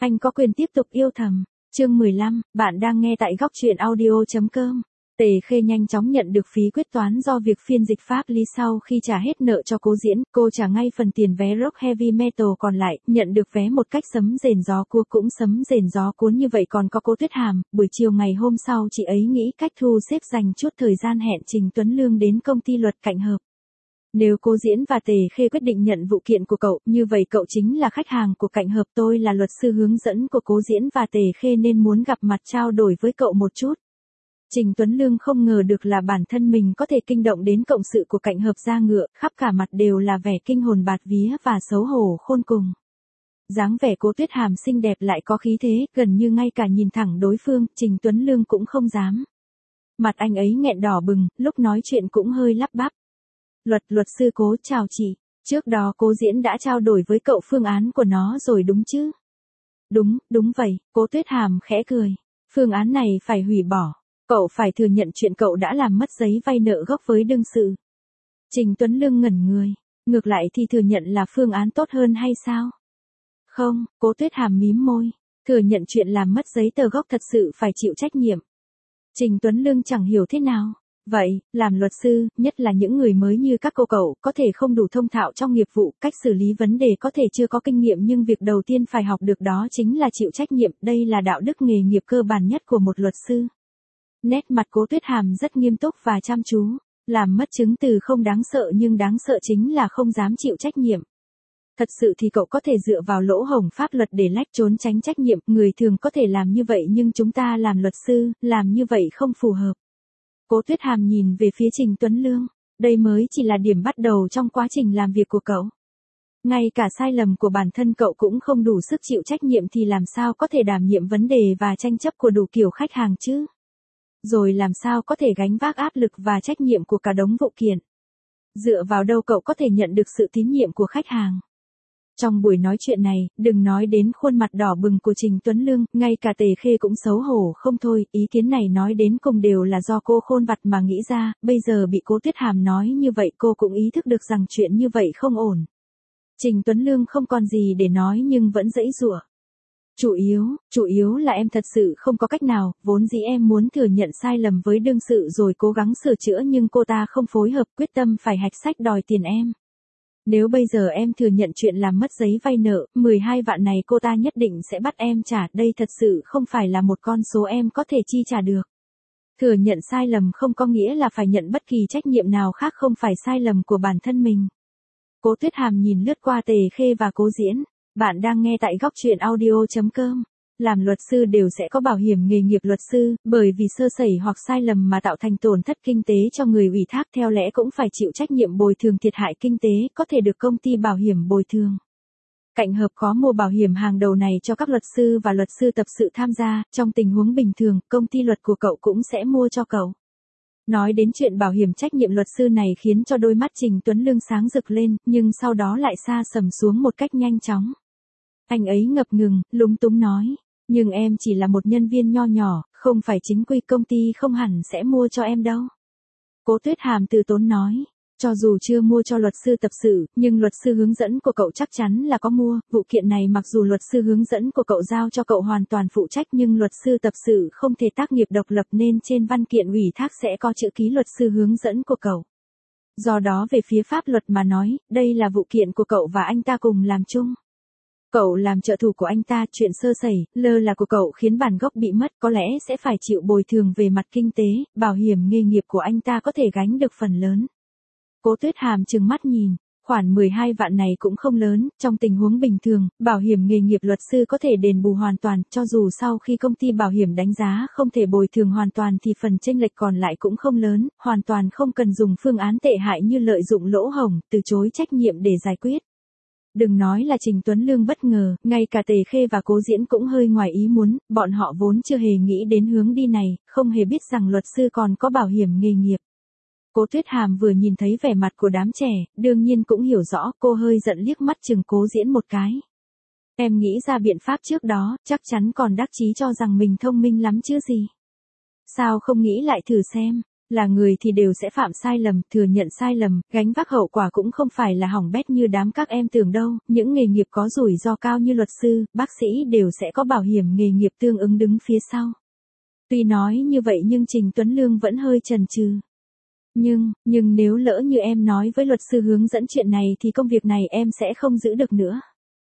Anh có quyền tiếp tục yêu thầm. Chương 15, bạn đang nghe tại góc truyện audio.com. Tề Khê nhanh chóng nhận được phí quyết toán do việc phiên dịch pháp lý sau khi trả hết nợ cho Cố Diễn, cô trả ngay phần tiền vé rock heavy metal còn lại, nhận được vé một cách sấm rền gió cuốn cũng sấm rền gió cuốn như vậy. Còn có Cố Tuyết Hàm, buổi chiều ngày hôm sau chị ấy nghĩ cách thu xếp dành chút thời gian hẹn Trình Tuấn Lương đến công ty luật Cảnh Hợp. Nếu Cố Diễn và Tề Khê quyết định nhận vụ kiện của cậu, như vậy cậu chính là khách hàng của Cảnh Hợp. Tôi là luật sư hướng dẫn của Cố Diễn và Tề Khê nên muốn gặp mặt trao đổi với cậu một chút. Trình Tuấn Lương không ngờ được là bản thân mình có thể kinh động đến cộng sự của Cảnh Hợp ra ngựa, khắp cả mặt đều là vẻ kinh hồn bạt vía và xấu hổ khôn cùng. Dáng vẻ Cố Tuyết Hàm xinh đẹp lại có khí thế, gần như ngay cả nhìn thẳng đối phương, Trình Tuấn Lương cũng không dám. Mặt anh ấy nghẹn đỏ bừng, lúc nói chuyện cũng hơi lắp bắp. Luật sư Cố, chào chị. Trước đó Cố Diễn đã trao đổi với cậu phương án của nó rồi đúng chứ? Đúng vậy, Cố Tuyết Hàm khẽ cười. Phương án này phải hủy bỏ. Cậu phải thừa nhận chuyện cậu đã làm mất giấy vay nợ gốc với đương sự. Trình Tuấn Lương ngẩn người. Ngược lại thì thừa nhận là phương án tốt hơn hay sao? Không, Cố Tuyết Hàm mím môi. Thừa nhận chuyện làm mất giấy tờ gốc thật sự phải chịu trách nhiệm. Trình Tuấn Lương chẳng hiểu thế nào. Vậy, làm luật sư, nhất là những người mới như các cô cậu, có thể không đủ thông thạo trong nghiệp vụ, cách xử lý vấn đề có thể chưa có kinh nghiệm nhưng việc đầu tiên phải học được đó chính là chịu trách nhiệm, đây là đạo đức nghề nghiệp cơ bản nhất của một luật sư. Nét mặt Cố Tuyết Hàm rất nghiêm túc và chăm chú, làm mất chứng từ không đáng sợ nhưng đáng sợ chính là không dám chịu trách nhiệm. Thật sự thì cậu có thể dựa vào lỗ hổng pháp luật để lách trốn tránh trách nhiệm, người thường có thể làm như vậy nhưng chúng ta làm luật sư, làm như vậy không phù hợp. Cố Tuyết Hàm nhìn về phía Trình Tuấn Lương, đây mới chỉ là điểm bắt đầu trong quá trình làm việc của cậu. Ngay cả sai lầm của bản thân cậu cũng không đủ sức chịu trách nhiệm thì làm sao có thể đảm nhiệm vấn đề và tranh chấp của đủ kiểu khách hàng chứ? Rồi làm sao có thể gánh vác áp lực và trách nhiệm của cả đống vụ kiện? Dựa vào đâu cậu có thể nhận được sự tín nhiệm của khách hàng? Trong buổi nói chuyện này, đừng nói đến khuôn mặt đỏ bừng của Trình Tuấn Lương, ngay cả Tề Khê cũng xấu hổ không thôi, ý kiến này nói đến cùng đều là do cô khôn vặt mà nghĩ ra, bây giờ bị Cố Tuyết Hàm nói như vậy cô cũng ý thức được rằng chuyện như vậy không ổn. Trình Tuấn Lương không còn gì để nói nhưng vẫn giãy giụa. Chủ yếu là em thật sự không có cách nào, vốn dĩ em muốn thừa nhận sai lầm với đương sự rồi cố gắng sửa chữa nhưng cô ta không phối hợp, quyết tâm phải hạch sách đòi tiền em. Nếu bây giờ em thừa nhận chuyện làm mất giấy vay nợ, 12 vạn này cô ta nhất định sẽ bắt em trả, đây thật sự không phải là một con số em có thể chi trả được. Thừa nhận sai lầm không có nghĩa là phải nhận bất kỳ trách nhiệm nào khác không phải sai lầm của bản thân mình. Cố Tuyết Hàm nhìn lướt qua Tề Khê và Cố Diễn. Bạn đang nghe tại góc truyện audio.com. Làm luật sư đều sẽ có bảo hiểm nghề nghiệp luật sư, bởi vì sơ sẩy hoặc sai lầm mà tạo thành tổn thất kinh tế cho người ủy thác theo lẽ cũng phải chịu trách nhiệm bồi thường thiệt hại kinh tế, có thể được công ty bảo hiểm bồi thường. Cảnh Hợp có mua bảo hiểm hàng đầu này cho các luật sư và luật sư tập sự tham gia, trong tình huống bình thường, công ty luật của cậu cũng sẽ mua cho cậu. Nói đến chuyện bảo hiểm trách nhiệm luật sư này khiến cho đôi mắt Trình Tuấn Lương sáng rực lên, nhưng sau đó lại sa sầm xuống một cách nhanh chóng. Anh ấy ngập ngừng, lúng túng nói, nhưng em chỉ là một nhân viên nho nhỏ, không phải chính quy, công ty không hẳn sẽ mua cho em đâu. Cố Tuyết Hàm từ tốn nói, cho dù chưa mua cho luật sư tập sự, nhưng luật sư hướng dẫn của cậu chắc chắn là có mua, vụ kiện này mặc dù luật sư hướng dẫn của cậu giao cho cậu hoàn toàn phụ trách nhưng luật sư tập sự không thể tác nghiệp độc lập nên trên văn kiện ủy thác sẽ có chữ ký luật sư hướng dẫn của cậu. Do đó về phía pháp luật mà nói, đây là vụ kiện của cậu và anh ta cùng làm chung. Cậu làm trợ thủ của anh ta, chuyện sơ sẩy, lơ là của cậu khiến bản gốc bị mất, có lẽ sẽ phải chịu bồi thường về mặt kinh tế, bảo hiểm nghề nghiệp của anh ta có thể gánh được phần lớn. Cố Tuyết Hàm trừng mắt nhìn, khoản 12 vạn này cũng không lớn, trong tình huống bình thường, bảo hiểm nghề nghiệp luật sư có thể đền bù hoàn toàn, cho dù sau khi công ty bảo hiểm đánh giá không thể bồi thường hoàn toàn thì phần chênh lệch còn lại cũng không lớn, hoàn toàn không cần dùng phương án tệ hại như lợi dụng lỗ hổng, từ chối trách nhiệm để giải quyết. Đừng nói là Trình Tuấn Lương bất ngờ, ngay cả Tề Khê và Cố Diễn cũng hơi ngoài ý muốn, bọn họ vốn chưa hề nghĩ đến hướng đi này, không hề biết rằng luật sư còn có bảo hiểm nghề nghiệp. Cố Tuyết Hàm vừa nhìn thấy vẻ mặt của đám trẻ, đương nhiên cũng hiểu rõ, cô hơi giận liếc mắt chừng Cố Diễn một cái. Em nghĩ ra biện pháp trước đó, chắc chắn còn đắc chí cho rằng mình thông minh lắm chứ gì. Sao không nghĩ lại thử xem, là người thì đều sẽ phạm sai lầm, thừa nhận sai lầm, gánh vác hậu quả cũng không phải là hỏng bét như đám các em tưởng đâu, những nghề nghiệp có rủi ro cao như luật sư, bác sĩ đều sẽ có bảo hiểm nghề nghiệp tương ứng đứng phía sau. Tuy nói như vậy nhưng Trình Tuấn Lương vẫn hơi chần chừ. Nhưng nếu lỡ như em nói với luật sư hướng dẫn chuyện này thì công việc này em sẽ không giữ được nữa.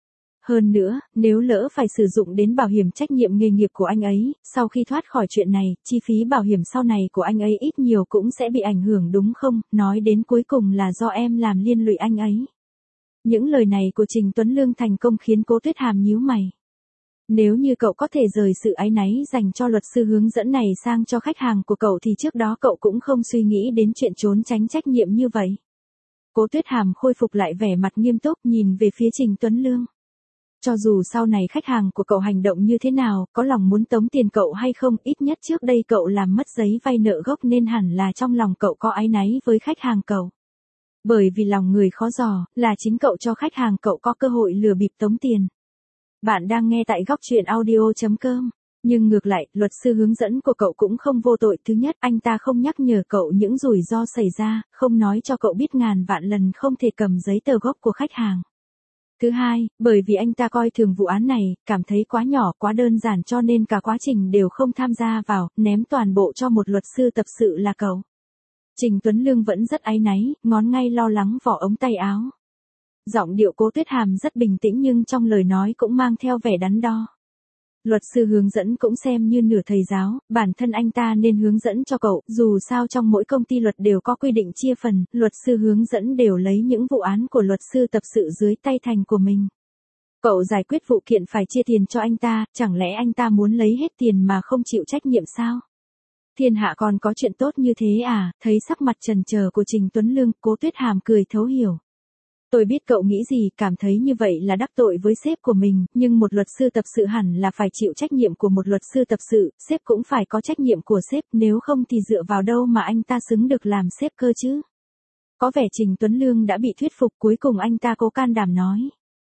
Hơn nữa, nếu lỡ phải sử dụng đến bảo hiểm trách nhiệm nghề nghiệp của anh ấy, sau khi thoát khỏi chuyện này, chi phí bảo hiểm sau này của anh ấy ít nhiều cũng sẽ bị ảnh hưởng đúng không, nói đến cuối cùng là do em làm liên lụy anh ấy. Những lời này của Trình Tuấn Lương thành công khiến Cố Tuyết Hàm nhíu mày. Nếu như cậu có thể rời sự áy náy dành cho luật sư hướng dẫn này sang cho khách hàng của cậu thì trước đó cậu cũng không suy nghĩ đến chuyện trốn tránh trách nhiệm như vậy. Cố Tuyết Hàm khôi phục lại vẻ mặt nghiêm túc nhìn về phía Trình Tuấn Lương. Cho dù sau này khách hàng của cậu hành động như thế nào, có lòng muốn tống tiền cậu hay không, ít nhất trước đây cậu làm mất giấy vay nợ gốc nên hẳn là trong lòng cậu có áy náy với khách hàng cậu. Bởi vì lòng người khó dò, là chính cậu cho khách hàng cậu có cơ hội lừa bịp tống tiền. Bạn đang nghe tại góc truyện audio.com. Nhưng ngược lại, luật sư hướng dẫn của cậu cũng không vô tội. Thứ nhất, anh ta không nhắc nhở cậu những rủi ro xảy ra, không nói cho cậu biết ngàn vạn lần không thể cầm giấy tờ gốc của khách hàng. Thứ hai, bởi vì anh ta coi thường vụ án này, cảm thấy quá nhỏ quá đơn giản cho nên cả quá trình đều không tham gia vào, ném toàn bộ cho một luật sư tập sự là cậu. Trình Tuấn Lương vẫn rất áy náy, ngón ngay lo lắng vỏ ống tay áo. Giọng điệu Cố Tuyết Hàm rất bình tĩnh nhưng trong lời nói cũng mang theo vẻ đắn đo. Luật sư hướng dẫn cũng xem như nửa thầy giáo, bản thân anh ta nên hướng dẫn cho cậu, dù sao trong mỗi công ty luật đều có quy định chia phần, luật sư hướng dẫn đều lấy những vụ án của luật sư tập sự dưới tay thành của mình. Cậu giải quyết vụ kiện phải chia tiền cho anh ta, chẳng lẽ anh ta muốn lấy hết tiền mà không chịu trách nhiệm sao? Thiên hạ còn có chuyện tốt như thế à? Thấy sắc mặt chần chờ của Trình Tuấn Lương, Cố Tuyết Hàm cười thấu hiểu. Tôi biết cậu nghĩ gì, cảm thấy như vậy là đắc tội với sếp của mình, nhưng một luật sư tập sự hẳn là phải chịu trách nhiệm của một luật sư tập sự, sếp cũng phải có trách nhiệm của sếp, nếu không thì dựa vào đâu mà anh ta xứng được làm sếp cơ chứ? Có vẻ Trình Tuấn Lương đã bị thuyết phục, cuối cùng anh ta cố can đảm nói.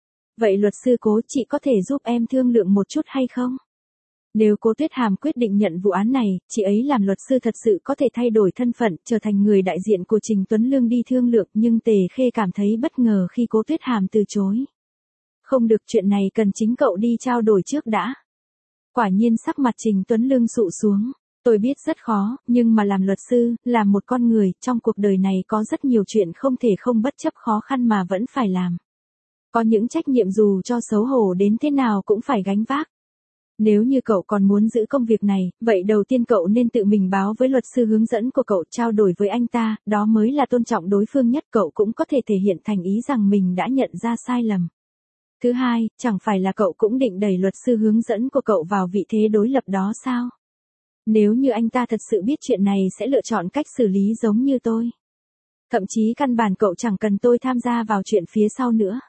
Vậy luật sư Cố, chị có thể giúp em thương lượng một chút hay không? Nếu Cố Tuyết Hàm quyết định nhận vụ án này, chị ấy làm luật sư thật sự có thể thay đổi thân phận, trở thành người đại diện của Trình Tuấn Lương đi thương lượng, nhưng Tề Khê cảm thấy bất ngờ khi Cố Tuyết Hàm từ chối. Không được, chuyện này cần chính cậu đi trao đổi trước đã. Quả nhiên sắc mặt Trình Tuấn Lương sụ xuống. Tôi biết rất khó, nhưng mà làm luật sư, làm một con người, trong cuộc đời này có rất nhiều chuyện không thể không bất chấp khó khăn mà vẫn phải làm. Có những trách nhiệm dù cho xấu hổ đến thế nào cũng phải gánh vác. Nếu như cậu còn muốn giữ công việc này, vậy đầu tiên cậu nên tự mình báo với luật sư hướng dẫn của cậu, trao đổi với anh ta, đó mới là tôn trọng đối phương nhất, cậu cũng có thể thể hiện thành ý rằng mình đã nhận ra sai lầm. Thứ hai, chẳng phải là cậu cũng định đẩy luật sư hướng dẫn của cậu vào vị thế đối lập đó sao? Nếu như anh ta thật sự biết chuyện này sẽ lựa chọn cách xử lý giống như tôi. Thậm chí căn bản cậu chẳng cần tôi tham gia vào chuyện phía sau nữa.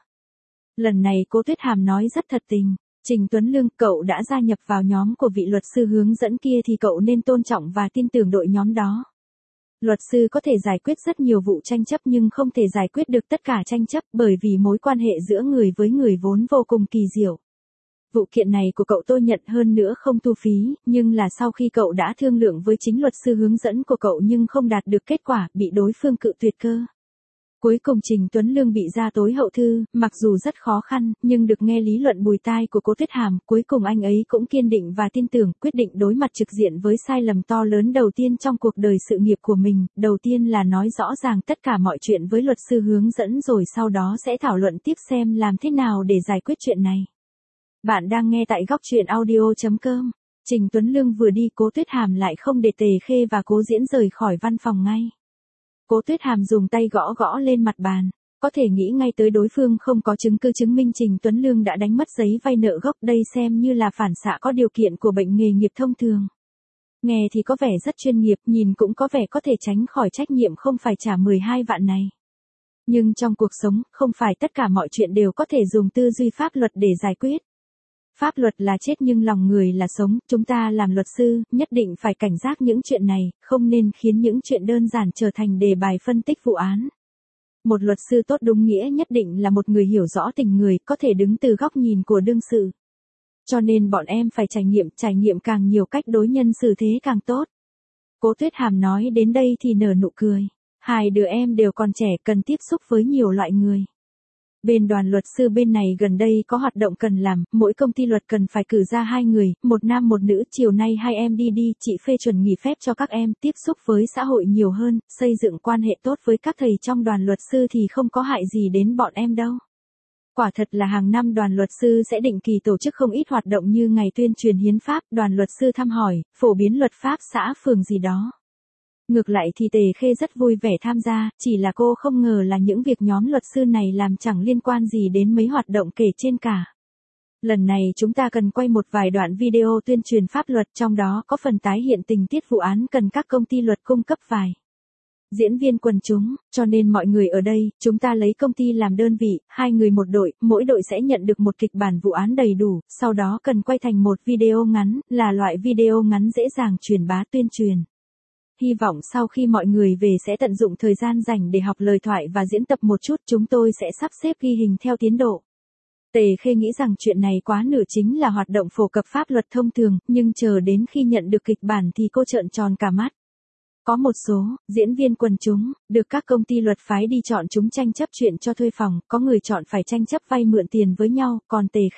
Lần này Cố Tuyết Hàm nói rất thật tình. Trình Tuấn Lương, cậu đã gia nhập vào nhóm của vị luật sư hướng dẫn kia thì cậu nên tôn trọng và tin tưởng đội nhóm đó. Luật sư có thể giải quyết rất nhiều vụ tranh chấp nhưng không thể giải quyết được tất cả tranh chấp bởi vì mối quan hệ giữa người với người vốn vô cùng kỳ diệu. Vụ kiện này của cậu tôi nhận, hơn nữa không thu phí, nhưng là sau khi cậu đã thương lượng với chính luật sư hướng dẫn của cậu nhưng không đạt được kết quả, bị đối phương cự tuyệt cơ. Cuối cùng Trình Tuấn Lương bị ra tối hậu thư, mặc dù rất khó khăn, nhưng được nghe lý luận bùi tai của Cố Tuyết Hàm, cuối cùng anh ấy cũng kiên định và tin tưởng, quyết định đối mặt trực diện với sai lầm to lớn đầu tiên trong cuộc đời sự nghiệp của mình, đầu tiên là nói rõ ràng tất cả mọi chuyện với luật sư hướng dẫn rồi sau đó sẽ thảo luận tiếp xem làm thế nào để giải quyết chuyện này. Bạn đang nghe tại góc truyện audio.com. Trình Tuấn Lương vừa đi, Cố Tuyết Hàm lại không để Tề Khê và Cố Diễn rời khỏi văn phòng ngay. Cố Tuyết Hàm dùng tay gõ gõ lên mặt bàn. Có thể nghĩ ngay tới đối phương không có chứng cứ chứng minh Trình Tuấn Lương đã đánh mất giấy vay nợ gốc, đây xem như là phản xạ có điều kiện của bệnh nghề nghiệp thông thường. Nghe thì có vẻ rất chuyên nghiệp, nhìn cũng có vẻ có thể tránh khỏi trách nhiệm không phải trả 12 vạn này. Nhưng trong cuộc sống, không phải tất cả mọi chuyện đều có thể dùng tư duy pháp luật để giải quyết. Pháp luật là chết nhưng lòng người là sống, chúng ta làm luật sư, nhất định phải cảnh giác những chuyện này, không nên khiến những chuyện đơn giản trở thành đề bài phân tích vụ án. Một luật sư tốt đúng nghĩa nhất định là một người hiểu rõ tình người, có thể đứng từ góc nhìn của đương sự. Cho nên bọn em phải trải nghiệm càng nhiều cách đối nhân xử thế càng tốt. Cố Tuyết Hàm nói đến đây thì nở nụ cười. Hai đứa em đều còn trẻ, cần tiếp xúc với nhiều loại người. Bên đoàn luật sư bên này gần đây có hoạt động cần làm, mỗi công ty luật cần phải cử ra 2 người, một nam một nữ, chiều nay hai em đi, chị phê chuẩn nghỉ phép cho các em, tiếp xúc với xã hội nhiều hơn, xây dựng quan hệ tốt với các thầy trong đoàn luật sư thì không có hại gì đến bọn em đâu. Quả thật là hàng năm đoàn luật sư sẽ định kỳ tổ chức không ít hoạt động như ngày tuyên truyền hiến pháp, đoàn luật sư thăm hỏi, phổ biến luật pháp xã phường gì đó. Ngược lại thì Tề Khê rất vui vẻ tham gia, chỉ là cô không ngờ là những việc nhóm luật sư này làm chẳng liên quan gì đến mấy hoạt động kể trên cả. Lần này chúng ta cần quay một vài đoạn video tuyên truyền pháp luật, trong đó có phần tái hiện tình tiết vụ án cần các công ty luật cung cấp vài diễn viên quần chúng, cho nên mọi người ở đây, chúng ta lấy công ty làm đơn vị, 2 người một đội, mỗi đội sẽ nhận được một kịch bản vụ án đầy đủ, sau đó cần quay thành một video ngắn, là loại video ngắn dễ dàng truyền bá tuyên truyền. Hy vọng sau khi mọi người về sẽ tận dụng thời gian dành để học lời thoại và diễn tập một chút, chúng tôi sẽ sắp xếp ghi hình theo tiến độ. Tề Khê nghĩ rằng chuyện này quá nửa chính là hoạt động phổ cập pháp luật thông thường, nhưng chờ đến khi nhận được kịch bản thì cô trợn tròn cả mắt. Có một số diễn viên quần chúng, được các công ty luật phái đi chọn chúng tranh chấp chuyện cho thuê phòng, có người chọn phải tranh chấp vay mượn tiền với nhau, còn Tề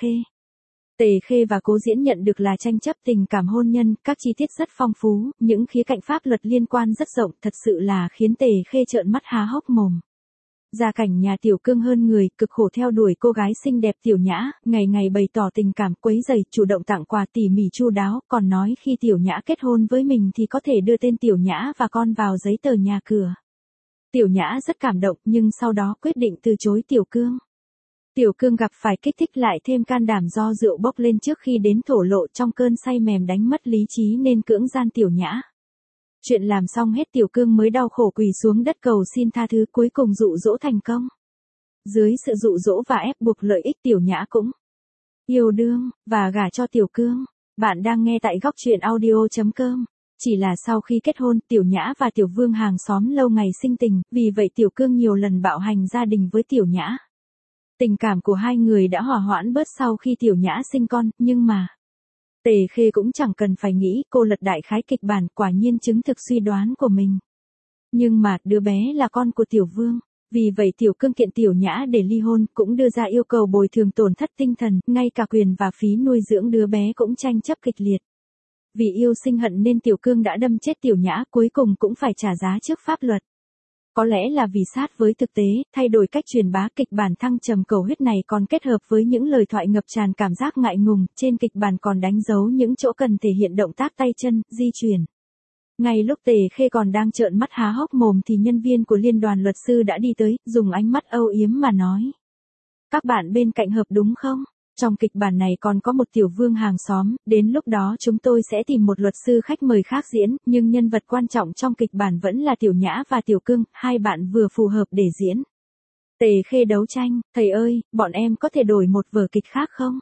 Khê và Cố Diễn nhận được là tranh chấp tình cảm hôn nhân, các chi tiết rất phong phú, những khía cạnh pháp luật liên quan rất rộng, thật sự là khiến Tề Khê trợn mắt há hốc mồm. Gia cảnh nhà Tiểu Cương hơn người, cực khổ theo đuổi cô gái xinh đẹp Tiểu Nhã, ngày ngày bày tỏ tình cảm, quấy rầy, chủ động tặng quà tỉ mỉ chu đáo, còn nói khi Tiểu Nhã kết hôn với mình thì có thể đưa tên Tiểu Nhã và con vào giấy tờ nhà cửa. Tiểu Nhã rất cảm động nhưng sau đó quyết định từ chối Tiểu Cương. Tiểu Cương gặp phải kích thích lại thêm can đảm do rượu bốc lên trước khi đến thổ lộ, trong cơn say mềm đánh mất lý trí nên cưỡng gian Tiểu Nhã. Chuyện làm xong hết Tiểu Cương mới đau khổ quỳ xuống đất cầu xin tha thứ, cuối cùng dụ dỗ thành công. Dưới sự dụ dỗ và ép buộc lợi ích, Tiểu Nhã cũng yêu đương và gả cho Tiểu Cương. Bạn đang nghe tại góc truyện audio.com. Chỉ là sau khi kết hôn, Tiểu Nhã và Tiểu Vương hàng xóm lâu ngày sinh tình, vì vậy Tiểu Cương nhiều lần bạo hành gia đình với Tiểu Nhã. Tình cảm của hai người đã hòa hoãn bớt sau khi Tiểu Nhã sinh con, nhưng mà Tề Khê cũng chẳng cần phải nghĩ, cô lật đại khái kịch bản, quả nhiên chứng thực suy đoán của mình. Nhưng mà, đứa bé là con của Tiểu Vương, vì vậy Tiểu Cương kiện Tiểu Nhã để ly hôn, cũng đưa ra yêu cầu bồi thường tổn thất tinh thần, ngay cả quyền và phí nuôi dưỡng đứa bé cũng tranh chấp kịch liệt. Vì yêu sinh hận nên Tiểu Cương đã đâm chết Tiểu Nhã, cuối cùng cũng phải trả giá trước pháp luật. Có lẽ là vì sát với thực tế, thay đổi cách truyền bá, kịch bản thăng trầm cầu huyết này còn kết hợp với những lời thoại ngập tràn cảm giác ngại ngùng, trên kịch bản còn đánh dấu những chỗ cần thể hiện động tác tay chân, di chuyển. Ngay lúc Tề Khê còn đang trợn mắt há hốc mồm thì nhân viên của liên đoàn luật sư đã đi tới, dùng ánh mắt âu yếm mà nói. Các bạn bên cạnh hợp đúng không? Trong kịch bản này còn có một Tiểu Vương hàng xóm, đến lúc đó chúng tôi sẽ tìm một luật sư khách mời khác diễn, nhưng nhân vật quan trọng trong kịch bản vẫn là Tiểu Nhã và Tiểu Cương, hai bạn vừa phù hợp để diễn. Tề Khê đấu tranh, thầy ơi, bọn em có thể đổi một vở kịch khác không?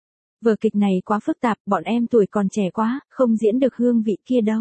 Vở kịch này quá phức tạp, bọn em tuổi còn trẻ quá, không diễn được hương vị kia đâu.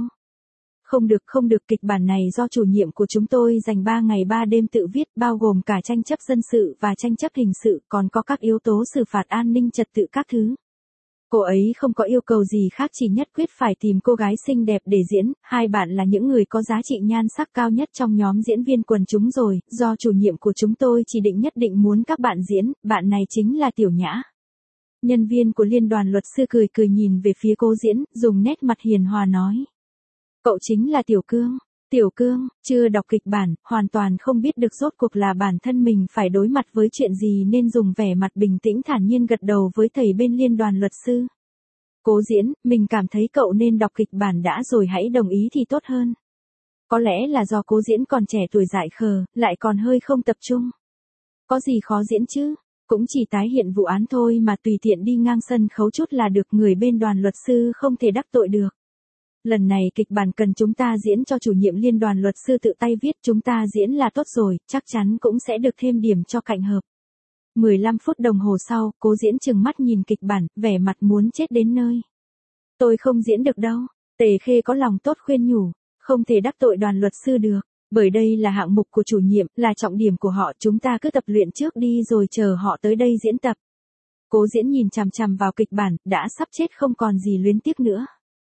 Không được, kịch bản này do chủ nhiệm của chúng tôi dành 3 ngày 3 đêm tự viết, bao gồm cả tranh chấp dân sự và tranh chấp hình sự, còn có các yếu tố xử phạt an ninh trật tự các thứ. Cô ấy không có yêu cầu gì khác, chỉ nhất quyết phải tìm cô gái xinh đẹp để diễn, hai bạn là những người có giá trị nhan sắc cao nhất trong nhóm diễn viên quần chúng rồi, do chủ nhiệm của chúng tôi chỉ định nhất định muốn các bạn diễn, bạn này chính là Tiểu Nhã. Nhân viên của liên đoàn luật sư cười cười nhìn về phía Cố Diễn, dùng nét mặt hiền hòa nói. Cậu chính là Tiểu Cương. Tiểu Cương, chưa đọc kịch bản, hoàn toàn không biết được rốt cuộc là bản thân mình phải đối mặt với chuyện gì nên dùng vẻ mặt bình tĩnh thản nhiên gật đầu với thầy bên liên đoàn luật sư. Cố Diễn, mình cảm thấy cậu nên đọc kịch bản đã rồi hãy đồng ý thì tốt hơn. Có lẽ là do Cố Diễn còn trẻ tuổi dại khờ, lại còn hơi không tập trung. Có gì khó diễn chứ? Cũng chỉ tái hiện vụ án thôi mà, tùy tiện đi ngang sân khấu chút là được, người bên đoàn luật sư không thể đắc tội được. Lần này kịch bản cần chúng ta diễn cho chủ nhiệm liên đoàn luật sư tự tay viết, chúng ta diễn là tốt rồi, chắc chắn cũng sẽ được thêm điểm cho cạnh hợp. 15 phút đồng hồ sau, Cố Diễn trừng mắt nhìn kịch bản, vẻ mặt muốn chết đến nơi. Tôi không diễn được đâu. Tề Khê có lòng tốt khuyên nhủ, không thể đắc tội đoàn luật sư được, bởi đây là hạng mục của chủ nhiệm, là trọng điểm của họ, chúng ta cứ tập luyện trước đi rồi chờ họ tới đây diễn tập. Cố Diễn nhìn chằm chằm vào kịch bản, đã sắp chết không còn gì luyến tiếc nữa.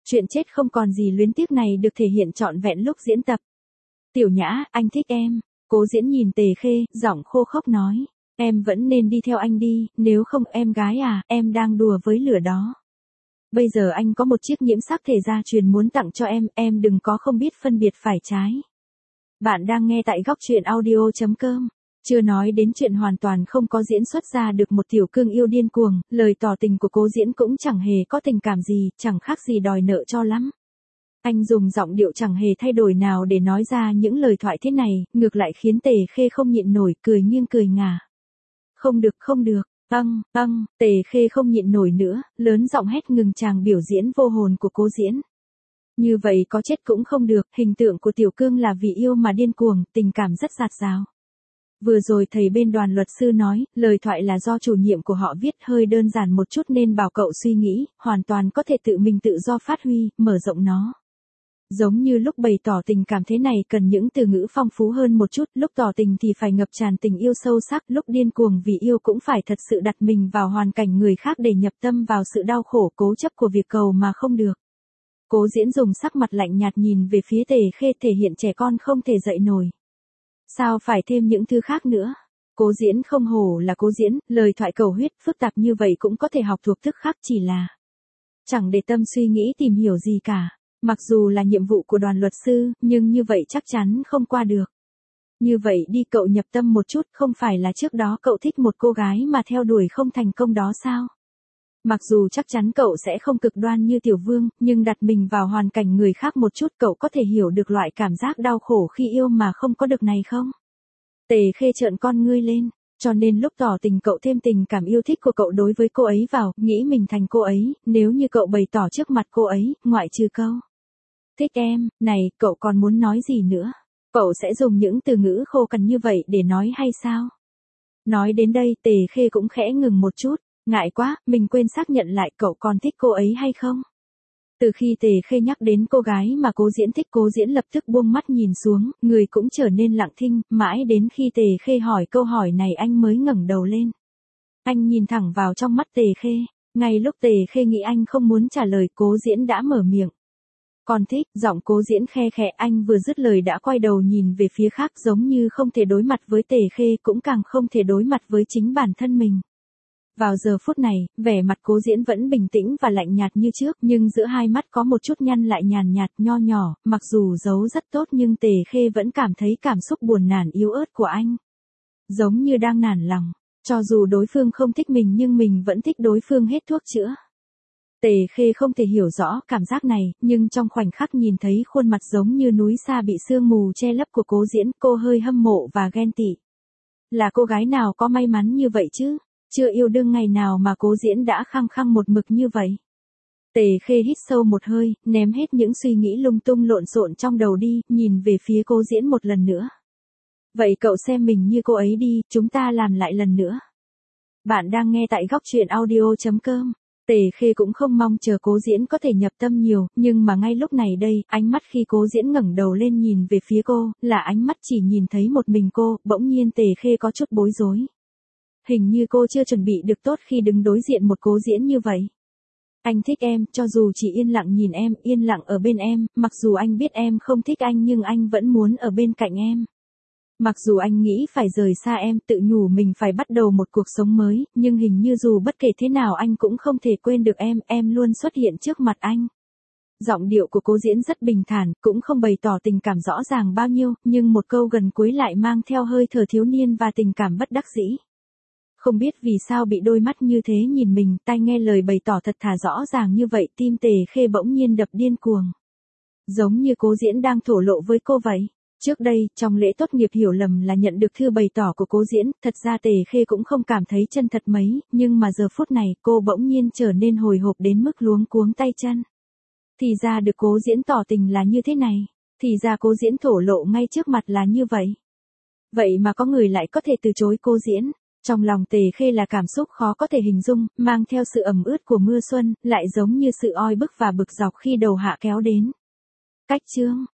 Chuyện chết không còn gì luyến tiếc này được thể hiện trọn vẹn lúc diễn tập. Tiểu Nhã, anh thích em. Cố Diễn nhìn Tề Khê, giọng khô khốc nói. Em vẫn nên đi theo anh đi, nếu không em gái à, em đang đùa với lửa đó. Bây giờ anh có một chiếc nhiễm sắc thể gia truyền muốn tặng cho em đừng có không biết phân biệt phải trái. Bạn đang nghe tại góc truyện audio.com. Chưa nói đến chuyện hoàn toàn không có diễn xuất ra được một tiểu cương yêu điên cuồng, lời tỏ tình của Cố Diễn cũng chẳng hề có tình cảm gì, chẳng khác gì đòi nợ cho lắm. Anh dùng giọng điệu chẳng hề thay đổi nào để nói ra những lời thoại thế này, ngược lại khiến Tề Khê không nhịn nổi, cười nghiêng cười ngả. Không được, Tề Khê không nhịn nổi nữa, lớn giọng hét ngừng chàng biểu diễn vô hồn của Cố Diễn. Như vậy có chết cũng không được, hình tượng của Tiểu Cương là vì yêu mà điên cuồng, tình cảm rất dạt dào. Vừa rồi thầy bên đoàn luật sư nói, lời thoại là do chủ nhiệm của họ viết hơi đơn giản một chút nên bảo cậu suy nghĩ, hoàn toàn có thể tự mình tự do phát huy, mở rộng nó. Giống như lúc bày tỏ tình cảm thế này cần những từ ngữ phong phú hơn một chút, lúc tỏ tình thì phải ngập tràn tình yêu sâu sắc, lúc điên cuồng vì yêu cũng phải thật sự đặt mình vào hoàn cảnh người khác để nhập tâm vào sự đau khổ cố chấp của việc cầu mà không được. Cố Diễn dùng sắc mặt lạnh nhạt nhìn về phía Tề Khê thể hiện trẻ con không thể dậy nổi. Sao phải thêm những thứ khác nữa? Cố Diễn không hổ là Cố Diễn, lời thoại cầu huyết phức tạp như vậy cũng có thể học thuộc tức khắc chỉ là chẳng để tâm suy nghĩ tìm hiểu gì cả. Mặc dù là nhiệm vụ của đoàn luật sư, nhưng như vậy chắc chắn không qua được. Như vậy đi cậu nhập tâm một chút, không phải là trước đó cậu thích một cô gái mà theo đuổi không thành công đó sao? Mặc dù chắc chắn cậu sẽ không cực đoan như Tiểu Vương, nhưng đặt mình vào hoàn cảnh người khác một chút cậu có thể hiểu được loại cảm giác đau khổ khi yêu mà không có được này không? Tề Khê trợn con ngươi lên, cho nên lúc tỏ tình cậu thêm tình cảm yêu thích của cậu đối với cô ấy vào, nghĩ mình thành cô ấy, nếu như cậu bày tỏ trước mặt cô ấy, ngoại trừ câu thích em, này, cậu còn muốn nói gì nữa? Cậu sẽ dùng những từ ngữ khô cằn như vậy để nói hay sao? Nói đến đây Tề Khê cũng khẽ ngừng một chút, ngại quá, mình quên xác nhận lại cậu còn thích cô ấy hay không? Từ khi Tề Khê nhắc đến cô gái mà Cố Diễn thích, Cố Diễn lập tức buông mắt nhìn xuống, người cũng trở nên lặng thinh, mãi đến khi Tề Khê hỏi câu hỏi này anh mới ngẩng đầu lên. Anh nhìn thẳng vào trong mắt Tề Khê, ngay lúc Tề Khê nghĩ anh không muốn trả lời Cố Diễn đã mở miệng. Còn thích, giọng Cố Diễn khe khẽ, anh vừa dứt lời đã quay đầu nhìn về phía khác giống như không thể đối mặt với Tề Khê cũng càng không thể đối mặt với chính bản thân mình. Vào giờ phút này, vẻ mặt Cố Diễn vẫn bình tĩnh và lạnh nhạt như trước nhưng giữa hai mắt có một chút nhăn lại nhàn nhạt nho nhỏ, mặc dù giấu rất tốt nhưng Tề Khê vẫn cảm thấy cảm xúc buồn nản yếu ớt của anh. Giống như đang nản lòng, cho dù đối phương không thích mình nhưng mình vẫn thích đối phương hết thuốc chữa. Tề Khê không thể hiểu rõ cảm giác này, nhưng trong khoảnh khắc nhìn thấy khuôn mặt giống như núi xa bị sương mù che lấp của Cố Diễn, cô hơi hâm mộ và ghen tị. Là cô gái nào có may mắn như vậy chứ? Chưa yêu đương ngày nào mà Cố Diễn đã khăng khăng một mực như vậy. Tề Khê hít sâu một hơi, ném hết những suy nghĩ lung tung lộn xộn trong đầu đi, nhìn về phía Cố Diễn một lần nữa. Vậy cậu xem mình như cô ấy đi, chúng ta làm lại lần nữa. Bạn đang nghe tại góc truyện audio.com. Tề Khê cũng không mong chờ Cố Diễn có thể nhập tâm nhiều, nhưng mà ngay lúc này đây, ánh mắt khi Cố Diễn ngẩng đầu lên nhìn về phía cô, là ánh mắt chỉ nhìn thấy một mình cô, bỗng nhiên Tề Khê có chút bối rối. Hình như cô chưa chuẩn bị được tốt khi đứng đối diện một Cố Diễn như vậy. Anh thích em, cho dù chỉ yên lặng nhìn em, yên lặng ở bên em, mặc dù anh biết em không thích anh nhưng anh vẫn muốn ở bên cạnh em. Mặc dù anh nghĩ phải rời xa em, tự nhủ mình phải bắt đầu một cuộc sống mới, nhưng hình như dù bất kể thế nào anh cũng không thể quên được em luôn xuất hiện trước mặt anh. Giọng điệu của Cố Diễn rất bình thản, cũng không bày tỏ tình cảm rõ ràng bao nhiêu, nhưng một câu gần cuối lại mang theo hơi thở thiếu niên và tình cảm bất đắc dĩ. Không biết vì sao bị đôi mắt như thế nhìn mình, tai nghe lời bày tỏ thật thà rõ ràng như vậy, tim Tề Khê bỗng nhiên đập điên cuồng. Giống như Cố Diễn đang thổ lộ với cô vậy. Trước đây, trong lễ tốt nghiệp hiểu lầm là nhận được thư bày tỏ của Cố Diễn, thật ra Tề Khê cũng không cảm thấy chân thật mấy, nhưng mà giờ phút này cô bỗng nhiên trở nên hồi hộp đến mức luống cuống tay chân. Thì ra được Cố Diễn tỏ tình là như thế này, thì ra Cố Diễn thổ lộ ngay trước mặt là như vậy. Vậy mà có người lại có thể từ chối Cố Diễn. Trong lòng Tề Khê là cảm xúc khó có thể hình dung, mang theo sự ẩm ướt của mưa xuân, lại giống như sự oi bức và bực dọc khi đầu hạ kéo đến. Cách chương